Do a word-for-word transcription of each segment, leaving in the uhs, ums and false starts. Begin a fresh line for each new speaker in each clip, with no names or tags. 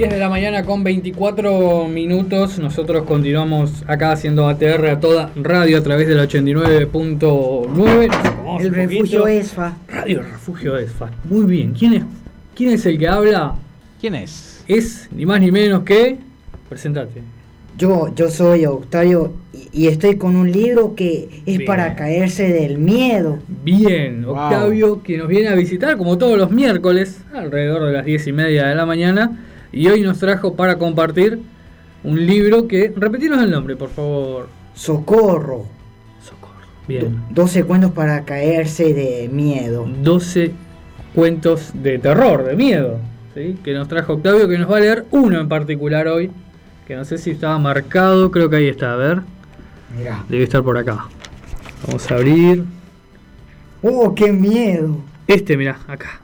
diez de la mañana con veinticuatro minutos. Nosotros continuamos acá haciendo A T R a toda radio a través del ochenta y nueve punto nueve.
El Refugio ESFA.
Radio Refugio ESFA. Muy bien. ¿Quién es, quién es el que habla?
¿Quién es?
Es ni más ni menos que... Presentate.
Yo, yo soy Octavio y, y estoy con un libro que es
Bien.
para caerse del miedo.
Bien,
Wow.
Octavio, que nos viene a visitar como todos los miércoles, alrededor de las diez y media de la mañana. Y hoy nos trajo para compartir un libro que... Repetirnos el nombre, por favor.
Socorro.
Socorro. Bien.
doce cuentos para caerse de miedo.
doce cuentos de terror, de miedo, ¿sí? Que nos trajo Octavio, que nos va a leer uno en particular hoy, que no sé si estaba marcado, creo que ahí está, a ver,
Mirá.
debe estar por acá. Vamos a abrir.
¡Oh, qué miedo!
Este, mirá, acá.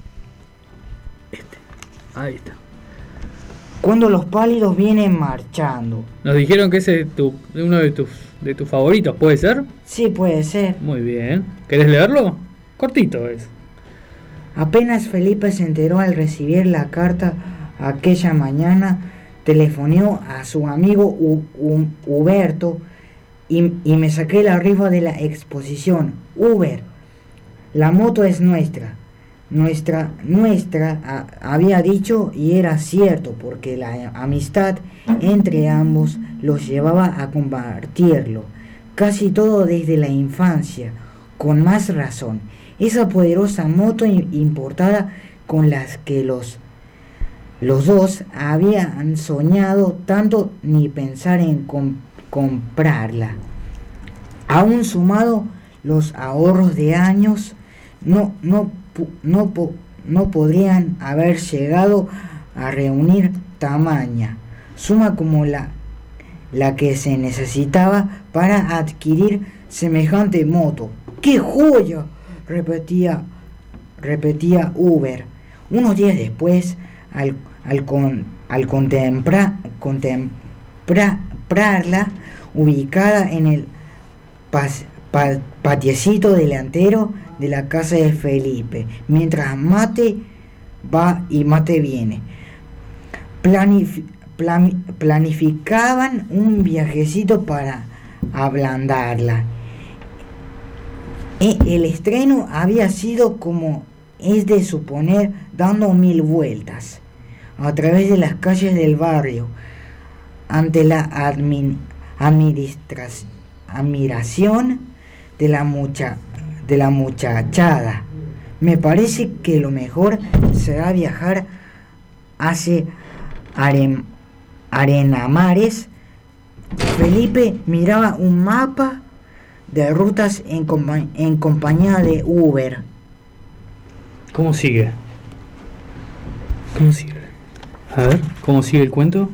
Este, ahí está.
Cuando los pálidos vienen marchando.
Nos dijeron que ese es tu, uno de tus, de tus favoritos, ¿puede ser?
Sí, puede ser.
Muy bien. ¿Querés leerlo? Cortito es.
Apenas Felipe se enteró al recibir la carta aquella mañana, telefoneó a su amigo U- U- Huberto y, y me saqué la rifa de la exposición. Uber, la moto es nuestra. Nuestra, nuestra, a- había dicho, y era cierto, porque la amistad entre ambos los llevaba a compartirlo. Casi todo desde la infancia, con más razón. Esa poderosa moto importada con las que los, los dos habían soñado tanto ni pensar en com- comprarla. Aún sumado los ahorros de años, no, no, pu- no, po- no podrían haber llegado a reunir tamaña suma como la, la que se necesitaba para adquirir semejante moto. ¡Qué joya!, repetía, repetía Uber. Unos días después, al, al, con, al contemplar, contemplarla ubicada en el pas, pa, patiecito delantero de la casa de Felipe, mientras mate va y mate viene, Planif, plan, planificaban un viajecito para ablandarla. El estreno había sido, como es de suponer, dando mil vueltas a través de las calles del barrio, ante la admin, admiración de la, mucha, de la muchachada. Me parece que lo mejor será viajar hacia Aren, Arenamares. Felipe miraba un mapa de rutas en, compa- en compañía de Uber.
¿Cómo sigue? ¿Cómo sigue? A ver, ¿cómo sigue el cuento?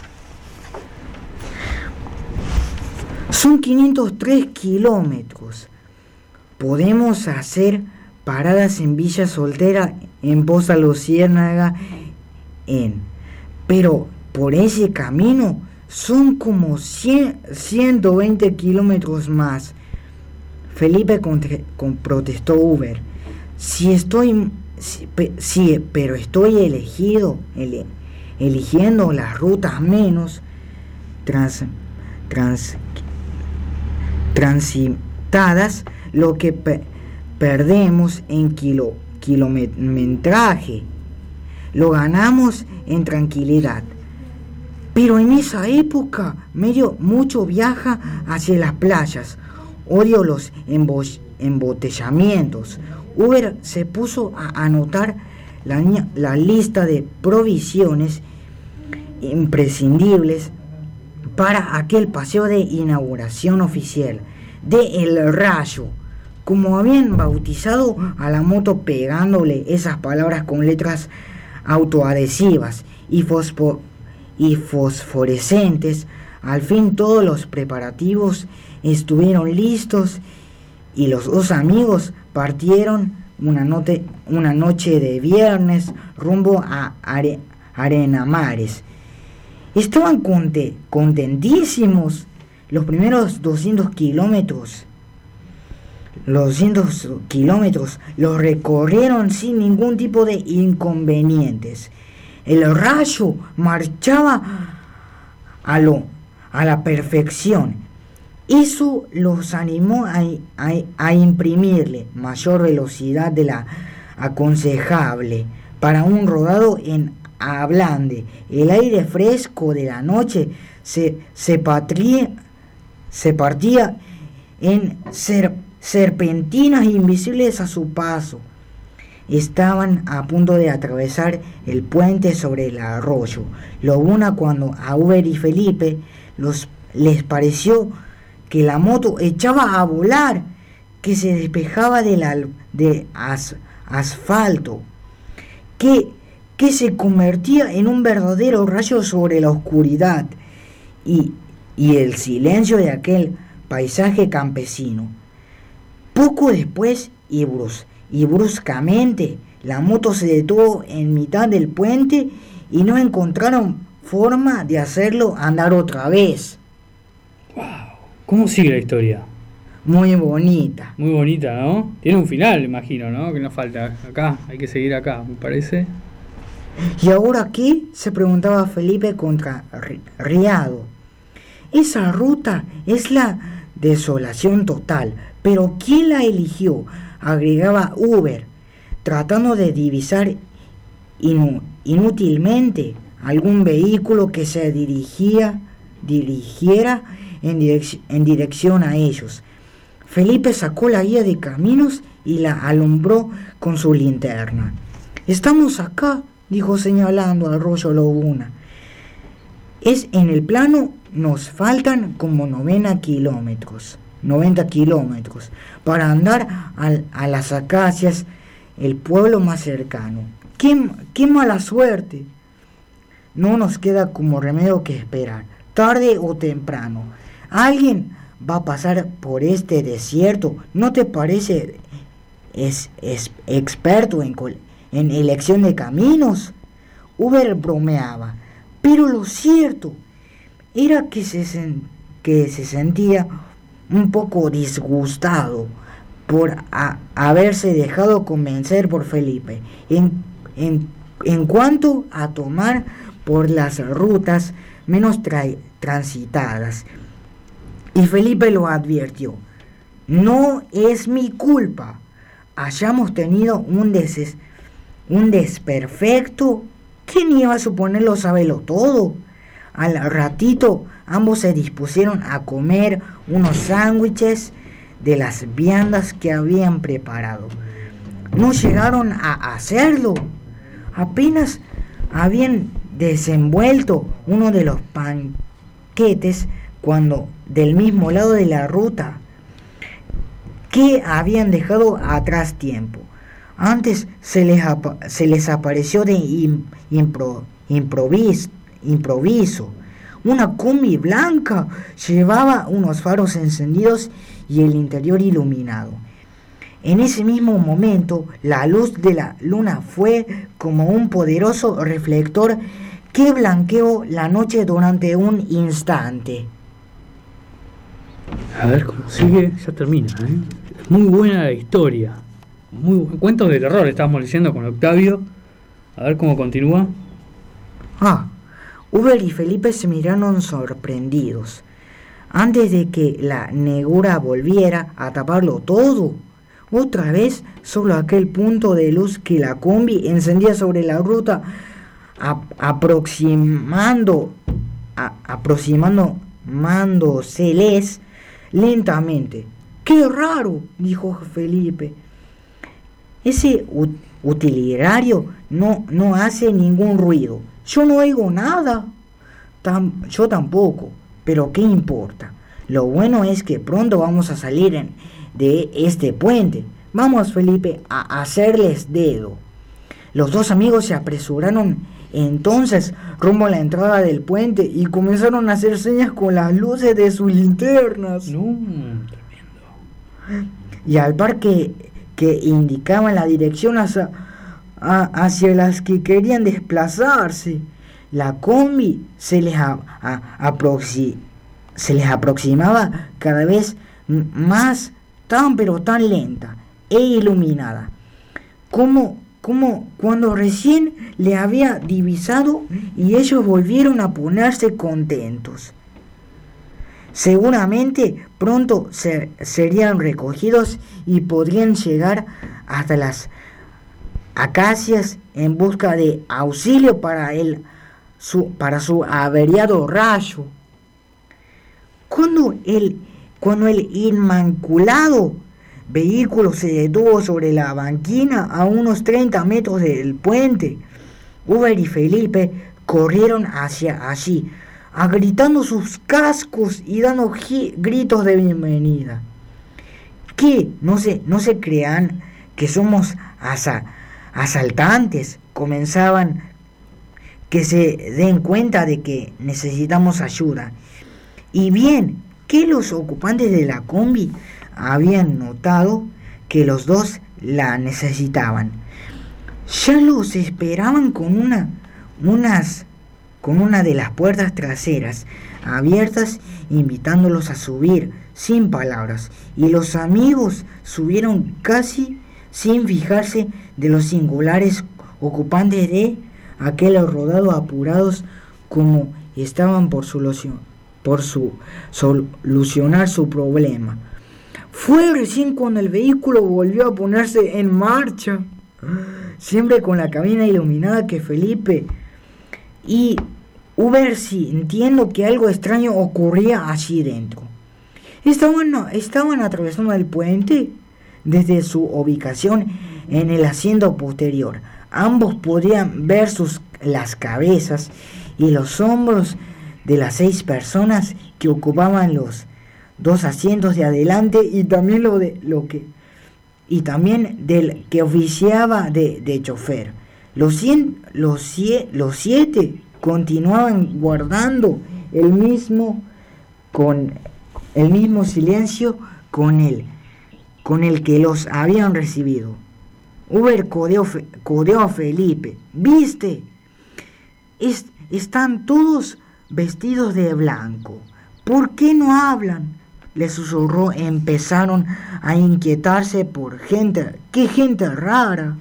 Son quinientos tres kilómetros. Podemos hacer paradas en Villa Soltera, en Poza Luciérnaga, en... Pero por ese camino son como cien, ciento veinte kilómetros más. Felipe contra, con, protestó Uber. Si estoy... Si, pe, sí, pero estoy elegido, ele, eligiendo las rutas menos trans, trans, transitadas, lo que pe, perdemos en kilo, kilometraje lo ganamos en tranquilidad. Pero en esa época medio mucho viaja hacia las playas. Odio los embo, embotellamientos. Uber se puso a anotar la, la lista de provisiones imprescindibles para aquel paseo de inauguración oficial de El Rayo, como habían bautizado a la moto, pegándole esas palabras con letras autoadhesivas y, fosfo, y fosforescentes. Al fin todos los preparativos estuvieron listos y los dos amigos partieron una, note, una noche de viernes rumbo a Are, Arenamares. Estaban conte, contentísimos. Los primeros doscientos kilómetros, los doscientos kilómetros los recorrieron sin ningún tipo de inconvenientes. El rayo marchaba a, lo, a la perfección. Eso los animó a, a, a imprimirle mayor velocidad de la aconsejable para un rodado en ablande. El aire fresco de la noche se, se, patría, se partía en ser, serpentinas invisibles a su paso. Estaban a punto de atravesar el puente sobre el arroyo Lobuna cuando a Uber y Felipe los, les pareció que la moto echaba a volar, que se despejaba de, la, de as, asfalto, que, que se convertía en un verdadero rayo sobre la oscuridad y, y el silencio de aquel paisaje campesino. Poco después y, brus, y bruscamente la moto se detuvo en mitad del puente y no encontraron forma de hacerlo andar otra vez.
Wow. ¿Cómo sigue la historia?
Muy bonita.
Muy bonita, ¿no? Tiene un final, imagino, ¿no? Que nos falta. Acá, hay que seguir acá, me parece.
¿Y ahora qué? Se preguntaba Felipe contrariado. Esa ruta es la desolación total. ¿Pero quién la eligió? Agregaba Uber, tratando de divisar inu- inútilmente algún vehículo que se dirigía, dirigiera en, direc- en dirección a ellos. Felipe sacó la guía de caminos y la alumbró con su linterna. «Estamos acá», dijo señalando al arroyo Lobuna. «Es en el plano, nos faltan como noventa kilómetros, noventa kilómetros para andar a, a las acacias, el pueblo más cercano. ¡Qué, qué mala suerte! No nos queda como remedio que esperar, tarde o temprano. Alguien va a pasar por este desierto. ¿No te parece es, es experto en, en elección de caminos?» Uber bromeaba, pero lo cierto era que se, sen, que se sentía un poco disgustado por a, haberse dejado convencer por Felipe en, en, en cuanto a tomar por las rutas menos tra- transitadas. Y Felipe lo advirtió: «No es mi culpa. Hayamos tenido un, des- un desperfecto. ¿Quién iba a suponerlo saberlo todo?» Al ratito ambos se dispusieron a comer unos sándwiches de las viandas que habían preparado. No llegaron a hacerlo. Apenas habían desenvuelto uno de los panquetes cuando del mismo lado de la ruta que habían dejado atrás tiempo antes se les, apa- se les apareció de im- impro- improvis- improviso una combi blanca. Llevaba unos faros encendidos y el interior iluminado. En ese mismo momento, la luz de la luna fue como un poderoso reflector que blanqueó la noche durante un instante.
A ver cómo sigue, ya termina, ¿eh? Muy buena la historia. Muy bu- cuentos de terror estábamos leyendo con Octavio. A ver cómo continúa.
Ah, Uber y Felipe se miraron sorprendidos. Antes de que la negrura volviera a taparlo todo, otra vez solo aquel punto de luz que la combi encendía sobre la ruta, a, aproximando, a, aproximándoseles lentamente. ¡Qué raro!, dijo Felipe. Ese ut- utilitario no, no hace ningún ruido. Yo no oigo nada. Tam- yo tampoco. Pero ¿qué importa? Lo bueno es que pronto vamos a salir en, de este puente. Vamos, Felipe, a hacerles dedo. Los dos amigos se apresuraron entonces rumbo a la entrada del puente y comenzaron a hacer señas con las luces de sus linternas.
No, tremendo.
Y al par que, que indicaban la dirección hacia, a, hacia las que querían desplazarse. La combi se les, a, a, aproxi, se les aproximaba cada vez más, tan pero tan lenta e iluminada, como, como cuando recién le había divisado y ellos volvieron a ponerse contentos. Seguramente pronto ser, serían recogidos y podrían llegar hasta las acacias en busca de auxilio para, el, su, para su averiado rayo. Cuando el, cuando el inmaculado vehículo se detuvo sobre la banquina a unos treinta metros del puente, Uber y Felipe corrieron hacia allí, agritando sus cascos y dando gritos de bienvenida. ¿Qué? No se, no se crean que somos asa, asaltantes. Comenzaban que se den cuenta de que necesitamos ayuda. Y bien, que los ocupantes de la combi habían notado que los dos la necesitaban. Ya los esperaban con una, unas, con una de las puertas traseras abiertas, invitándolos a subir sin palabras. Y los amigos subieron casi sin fijarse de los singulares ocupantes de aquel rodado, apurados como estaban por solución, por su, solucionar su problema. Fue recién cuando el vehículo volvió a ponerse en marcha, siempre con la cabina iluminada, que Felipe y Uber sintiendo que algo extraño ocurría allí dentro. Estaban, estaban atravesando el puente desde su ubicación en el asiento posterior. Ambos podían ver sus, las cabezas y los hombros de las seis personas que ocupaban los dos asientos de adelante y también lo de lo que y también del que oficiaba de, de chofer. Los, cien, los, cie, los siete continuaban guardando el mismo con el mismo silencio con el con el que los habían recibido. Uber codeó, codeó a Felipe. ¿Viste? Es, están todos vestidos de blanco. ¿Por qué no hablan? Le susurró. Empezaron a inquietarse por gente. ¡Qué gente rara!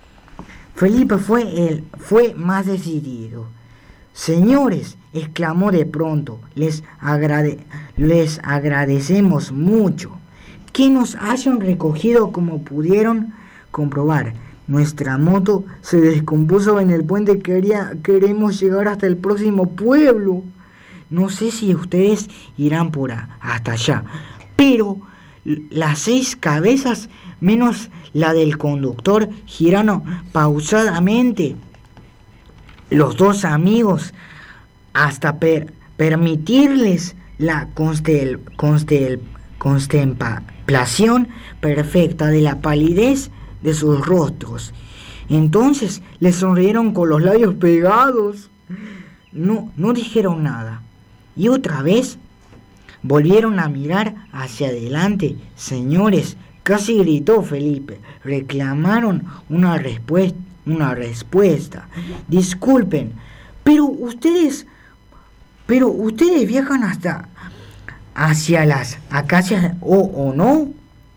Felipe fue, el, fue más decidido. Señores, exclamó de pronto, les, agrade, les agradecemos mucho que nos hayan recogido. Como pudieron comprobar, nuestra moto se descompuso en el puente. Quería, queremos llegar hasta el próximo pueblo. No sé si ustedes irán por a, hasta allá, pero las seis cabezas, menos la del conductor, giraron pausadamente. Los dos amigos, hasta per, permitirles la constel, constel, contemplación perfecta de la palidez de sus rostros. Entonces les sonrieron con los labios pegados. No, no dijeron nada. Y otra vez volvieron a mirar hacia adelante. Señores, casi gritó Felipe. Reclamaron una respuesta. Una respuesta. Disculpen, pero ustedes, pero ustedes viajan hasta hacia las acacias o, o no.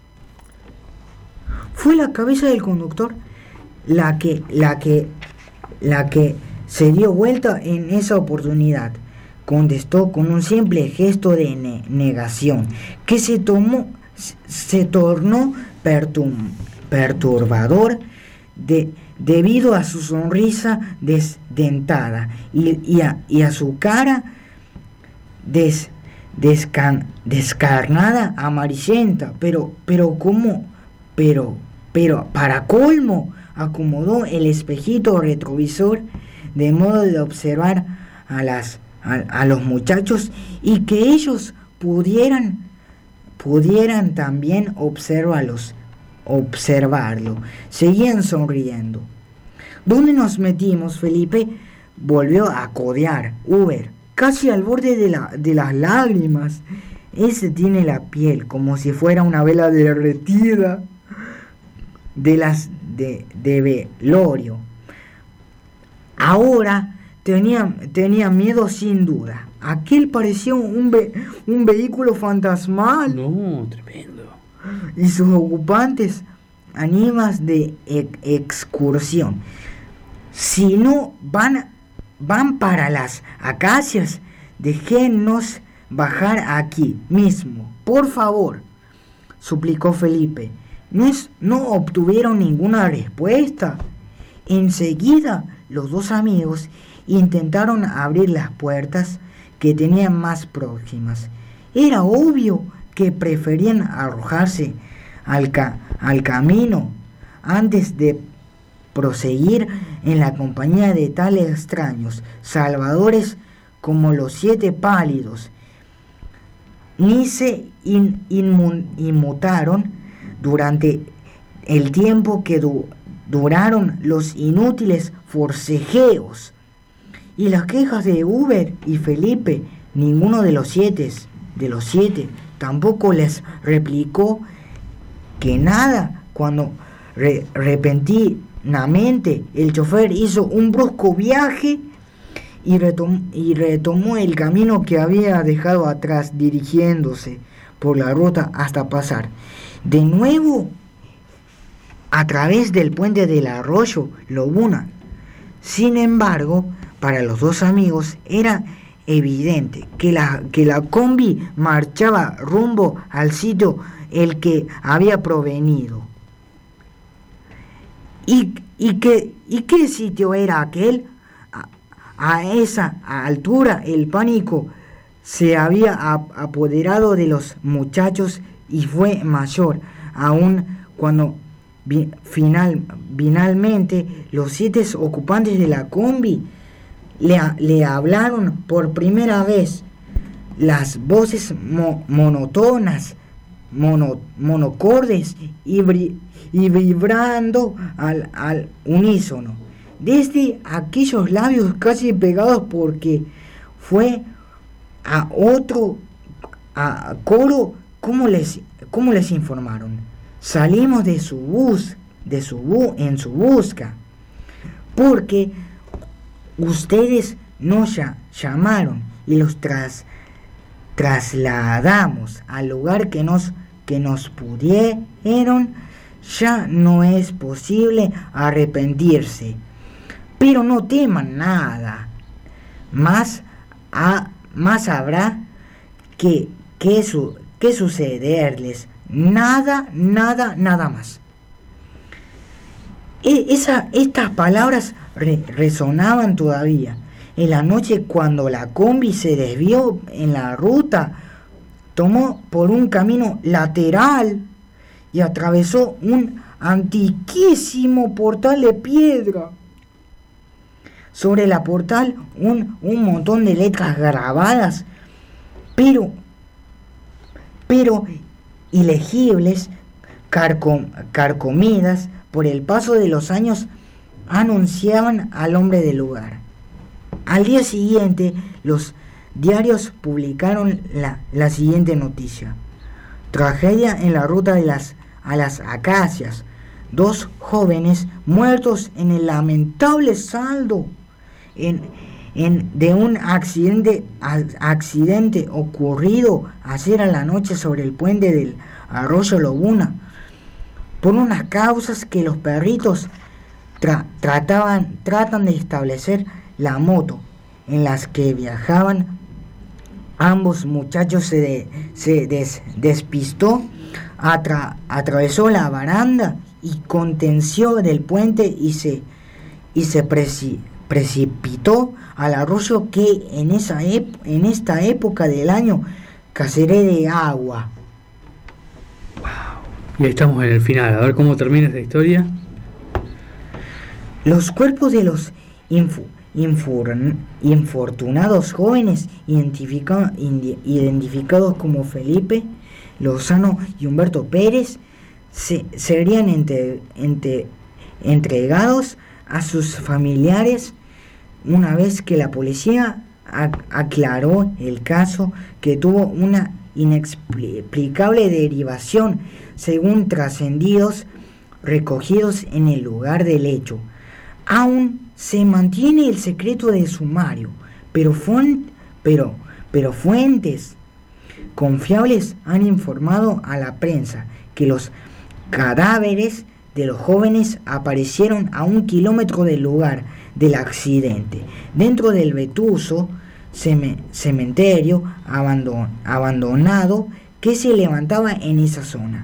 Fue la cabeza del conductor la que, la que, la que se dio vuelta en esa oportunidad. Contestó con un simple gesto de ne- negación que se tomó, se tornó pertur- perturbador de debido a su sonrisa desdentada y, y, a, y a su cara des, descan, descarnada, amarillenta, pero, pero como, pero, pero para colmo, acomodó el espejito retrovisor de modo de observar a las a, a los muchachos y que ellos pudieran pudieran también observarlos. observarlo. Seguían sonriendo. ¿Dónde nos metimos, Felipe? Volvió a codear Uber, casi al borde de, la, de las lágrimas. Ese tiene la piel como si fuera una vela derretida de las de, de velorio. Ahora tenía, tenía miedo sin duda. Aquel parecía un, ve, un vehículo fantasmal.
No, tremendo.
Y sus ocupantes ánimas de e- excursión. Si no van, van para las acacias, déjennos bajar aquí mismo, por favor, suplicó Felipe. ¿No, es, no obtuvieron ninguna respuesta? Enseguida los dos amigos intentaron abrir las puertas que tenían más próximas. Era obvio que preferían arrojarse al, ca- al camino antes de proseguir en la compañía de tales extraños salvadores como los siete pálidos. Ni se in- inmu- inmutaron durante el tiempo que du- duraron los inútiles forcejeos y las quejas de Uber y Felipe. Ninguno de los siete, de los siete tampoco les replicó que nada cuando re- repentinamente el chofer hizo un brusco viaje y, retom- y retomó el camino que había dejado atrás, dirigiéndose por la ruta hasta pasar de nuevo a través del puente del arroyo Lobuna. Sin embargo, para los dos amigos era evidente que la, que la combi marchaba rumbo al sitio el que había provenido. ¿Y, y, qué, ¿Y qué sitio era aquel? A, a esa altura el pánico se había apoderado de los muchachos y fue mayor aún cuando vi, final, finalmente los siete ocupantes de la combi le, le hablaron por primera vez. Las voces mo, monotonas, mono, monocordes y, bri, y vibrando al, al unísono desde aquellos labios casi pegados, porque fue a otro a coro. ¿Cómo les, cómo les informaron? Salimos de su bus, de su bu, en su busca, porque ustedes nos ya, llamaron y los tras, trasladamos al lugar que nos, que nos pudieron. Ya no es posible arrepentirse, pero no teman nada. Más, a, más habrá que, que, su, que sucederles. Nada, nada, nada más. E, esa, estas palabras re, resonaban todavía en la noche cuando la combi se desvió en la ruta, tomó por un camino lateral y atravesó un antiquísimo portal de piedra. Sobre la portal un, un montón de letras grabadas, pero, pero ilegibles, carcom, carcomidas por el paso de los años, anunciaban al hombre del lugar. Al día siguiente, los diarios publicaron la, la siguiente noticia: tragedia en la ruta de las, a las acacias. Dos jóvenes muertos en el lamentable saldo en, en, de un accidente, a, accidente ocurrido ayer a la noche sobre el puente del arroyo Lobuna, por unas causas que los perritos tra, trataban, tratan de establecer. La moto en las que viajaban ambos muchachos se, de, se des, despistó, atra, atravesó la baranda y contenció del puente y se, y se preci, precipitó al arroyo que en, esa ep, en esta época del año caceré de agua.
Y ahí estamos en el final, a ver cómo termina esta historia.
Los cuerpos de los infu, infor, infortunados jóvenes identifica, indi, identificados como Felipe Lozano y Humberto Pérez se, serían entre, entre, entregados a sus familiares una vez que la policía ac, aclaró el caso, que tuvo una inexplicable derivación según trascendidos recogidos en el lugar del hecho. Aún se mantiene el secreto de sumario, pero, fuent, pero, pero fuentes confiables han informado a la prensa que los cadáveres de los jóvenes aparecieron a un kilómetro del lugar del accidente, dentro del vetusto cementerio abandon, abandonado que se levantaba en esa zona.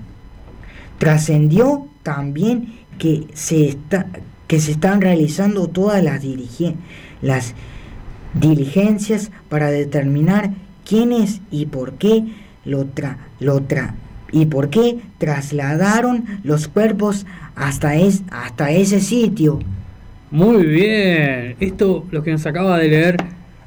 Trascendió también que se, está, que se están realizando todas las, dirige, las diligencias para determinar quiénes y por qué lo tra, lo tra, y por qué trasladaron los cuerpos hasta, es, hasta ese sitio.
Muy bien, esto lo que nos acaba de leer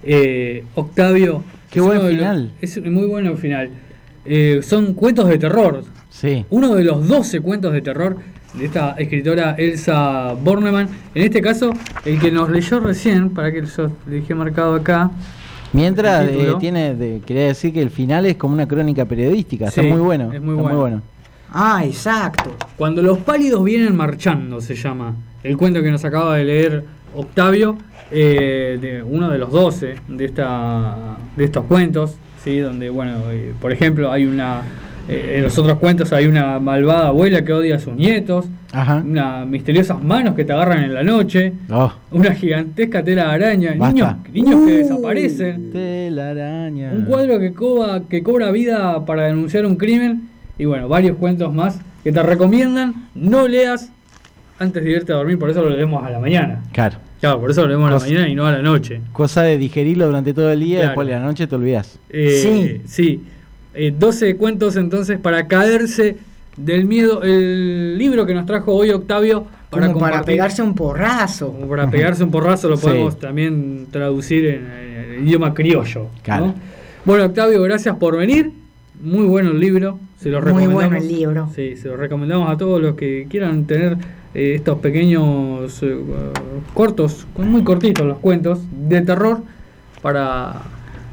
eh, Octavio.
Qué buen final.
Los, es muy bueno el final. Eh, son cuentos de terror.
Sí.
Uno de los doce cuentos de terror de esta escritora Elsa Bornemann. En este caso, el que nos leyó recién, para que yo le dejé marcado acá.
Mientras eh, tiene, de, quería decir que el final es como una crónica periodística. Sí, está muy bueno.
Es muy
está
bueno.
muy bueno.
Ah, exacto.
Cuando los pálidos vienen marchando, se llama el cuento que nos acaba de leer Octavio, eh, de uno de los doce de esta de estos cuentos, sí, donde bueno, eh, por ejemplo, hay una eh, en los otros cuentos hay una malvada abuela que odia a sus nietos,
Ajá.
unas misteriosas manos que te agarran en la noche,
oh.
una gigantesca tela de araña,
Basta.
niños, niños
uh,
que desaparecen,
tela araña,
un cuadro que cobra, que cobra vida para denunciar un crimen, y bueno, varios cuentos más que te recomiendan no leas antes de irte a dormir, por eso lo leemos a la mañana.
Claro.
Claro, por eso lo leemos a la
Cosa,
mañana y no a la noche.
Cosa de digerirlo durante todo el día,
Claro.
después de la noche te olvidas.
Eh, sí. Sí. Eh, doce cuentos entonces para caerse del miedo. El libro que nos trajo hoy Octavio para
Como para
compartir,
pegarse un porrazo.
Como para pegarse un porrazo, lo podemos
Sí.
también traducir en, en el idioma criollo.
Claro.
¿no? Bueno, Octavio, gracias por venir. Muy bueno el libro. Se lo
Muy
recomendamos.
bueno el libro.
Sí, se lo recomendamos a todos los que quieran tener eh, estos pequeños eh, cortos, muy cortitos los cuentos de terror para...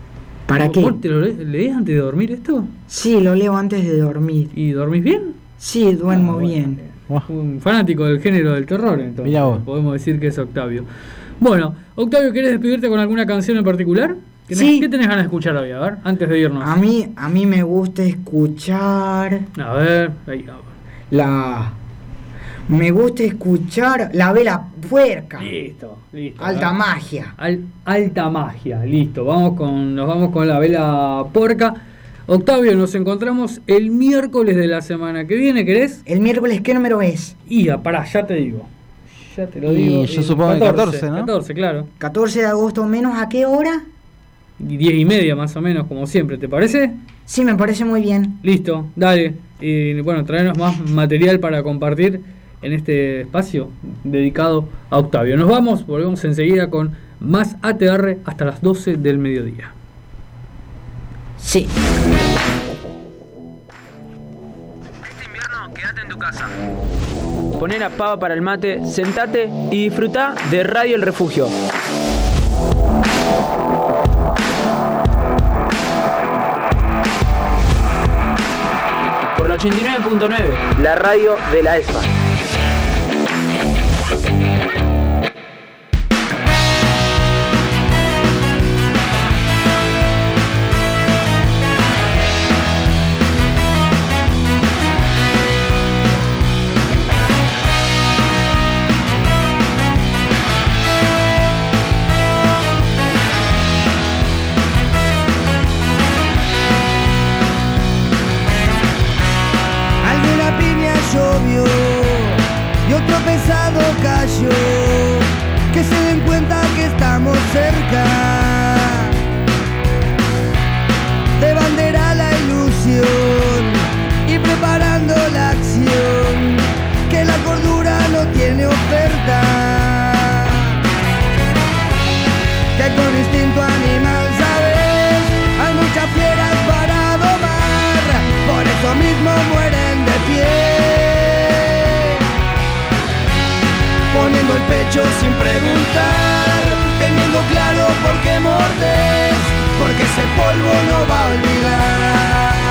¿Para qué?
¿Vos te lo le- lees antes de dormir esto?
Sí, lo leo antes de dormir.
¿Y dormís bien?
Sí, duermo
Ah, bueno.
bien.
Oh.
Un fanático del género del terror, entonces.
Mirá vos.
Podemos decir que es Octavio. Bueno, Octavio, ¿querés despedirte con alguna canción en particular? ¿Qué tenés-
Sí.
¿Qué tenés ganas de escuchar hoy? A ver, antes de irnos.
A mí, a mí me gusta escuchar
A ver, ahí, a ver.
la... Me gusta escuchar la vela puerca.
Listo, listo.
Alta
A ver.
magia.
Al- alta magia, listo. Vamos con, nos vamos con la vela puerca. Octavio, nos encontramos el miércoles de la semana que viene, ¿querés?
El miércoles, ¿qué número es?
Y ah, pará, ya te digo. Ya te lo
Y
digo.
yo
eh,
supongo que catorce, ¿no?
catorce, claro.
catorce de agosto, menos ¿a qué hora?
Y diez y media más o menos, como siempre, ¿te parece?
Sí, me parece muy bien.
Listo, dale. Y bueno, traernos más material para compartir en este espacio dedicado a Octavio. Nos vamos, volvemos enseguida con más A T R hasta las doce del mediodía.
Sí.
Este invierno quédate en tu casa. Poné la pava para el mate, sentate y disfrutá de Radio El Refugio. Por la ochenta y nueve punto nueve, la radio de la ESPA.
Alguna piña llovió y otro pesado cayó. Que se den cuenta que estamos cerca. De bandera la ilusión y preparando la acción. Que la cordura no tiene oferta. Que con instinto animal, sabes, hay muchas fieras para domar. Por eso mismo mueren de pie, poniendo el pecho sin preguntar, teniendo claro por qué mordes, porque ese polvo no va a olvidar.